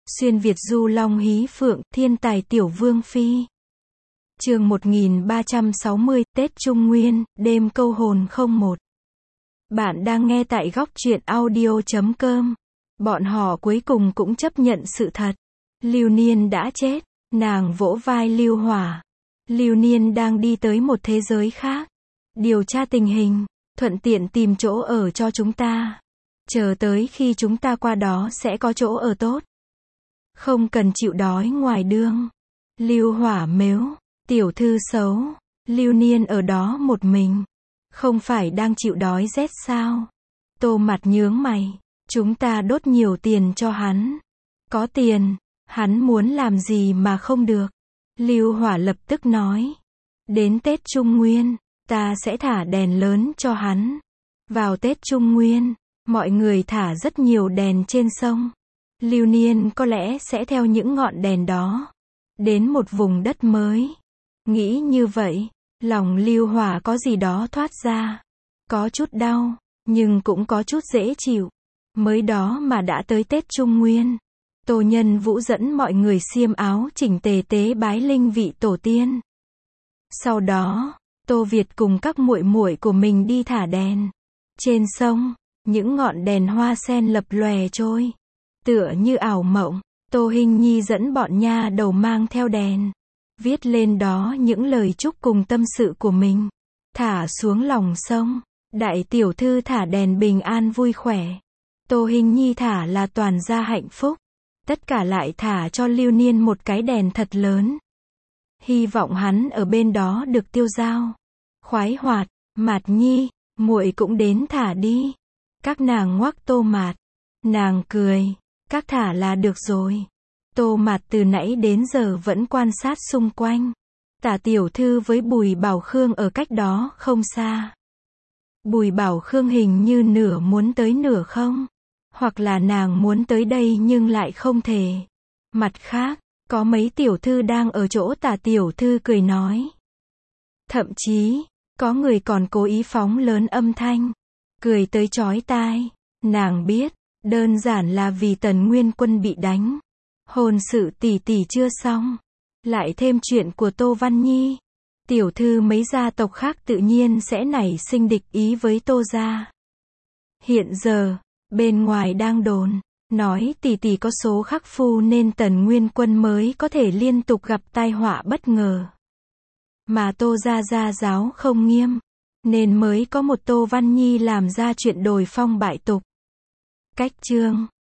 Xuyên Việt du long hí phượng, thiên tài tiểu vương phi. Chương 1360, Tết Trung Nguyên, đêm câu hồn 01. Bạn đang nghe tại góc truyện audio.com. Bọn họ cuối cùng cũng chấp nhận sự thật. Lưu Niên đã chết. Nàng vỗ vai Lưu Hỏa. Lưu Niên đang đi tới một thế giới khác. Điều tra tình hình, thuận tiện tìm chỗ ở cho chúng ta. Chờ tới khi chúng ta qua đó sẽ có chỗ ở tốt. Không cần chịu đói ngoài đường. Lưu Hỏa mếu, tiểu thư xấu. Lưu Niên ở đó một mình. Không phải đang chịu đói rét sao? Tô Mặt nhướng mày. Chúng ta đốt nhiều tiền cho hắn. Có tiền, hắn muốn làm gì mà không được? Lưu Hỏa lập tức nói. Đến Tết Trung Nguyên, ta sẽ thả đèn lớn cho hắn. Vào Tết Trung Nguyên, mọi người thả rất nhiều đèn trên sông. Lưu Niên có lẽ sẽ theo những ngọn đèn đó đến một vùng đất mới. Nghĩ như vậy, lòng Lưu Hỏa có gì đó thoát ra. Có chút đau, nhưng cũng có chút dễ chịu. Mới đó mà đã tới Tết Trung Nguyên. Tô Nhân Vũ dẫn mọi người xiêm áo chỉnh tề tế bái linh vị tổ tiên. Sau đó, Tô Việt cùng các muội muội của mình đi thả đèn. Trên sông, những ngọn đèn hoa sen lập lòe trôi. Tựa như ảo mộng, Tô Hinh Nhi dẫn bọn nha đầu mang theo đèn. Viết lên đó những lời chúc cùng tâm sự của mình. Thả xuống lòng sông. Đại tiểu thư thả đèn bình an vui khỏe. Tô Hinh Nhi thả là toàn gia hạnh phúc. Tất cả lại thả cho Lưu Niên một cái đèn thật lớn. Hy vọng hắn ở bên đó được tiêu dao. Khoái hoạt, Mạt Nhi, muội cũng đến thả đi. Các nàng ngoắc Tô Mạt. Nàng cười. Các thả là được rồi. Tô Mạt từ nãy đến giờ vẫn quan sát xung quanh. Tả tiểu thư với Bùi Bảo Khương ở cách đó không xa. Bùi Bảo Khương hình như nửa muốn tới nửa không. Hoặc là nàng muốn tới đây nhưng lại không thể. Mặt khác, có mấy tiểu thư đang ở chỗ Tả tiểu thư cười nói. Thậm chí, có người còn cố ý phóng lớn âm thanh. Cười tới chói tai. Nàng biết, đơn giản là vì Tần Nguyên Quân bị đánh. Hôn sự tỷ tỷ chưa xong. Lại thêm chuyện của Tô Văn Nhi. Tiểu thư mấy gia tộc khác tự nhiên sẽ nảy sinh địch ý với Tô gia. Hiện giờ, bên ngoài đang đồn, nói tỷ tỷ có số khắc phu nên Tần Nguyên Quân mới có thể liên tục gặp tai họa bất ngờ. Mà Tô gia gia giáo không nghiêm, nên mới có một Tô Văn Nhi làm ra chuyện đồi phong bại tục. Cách chương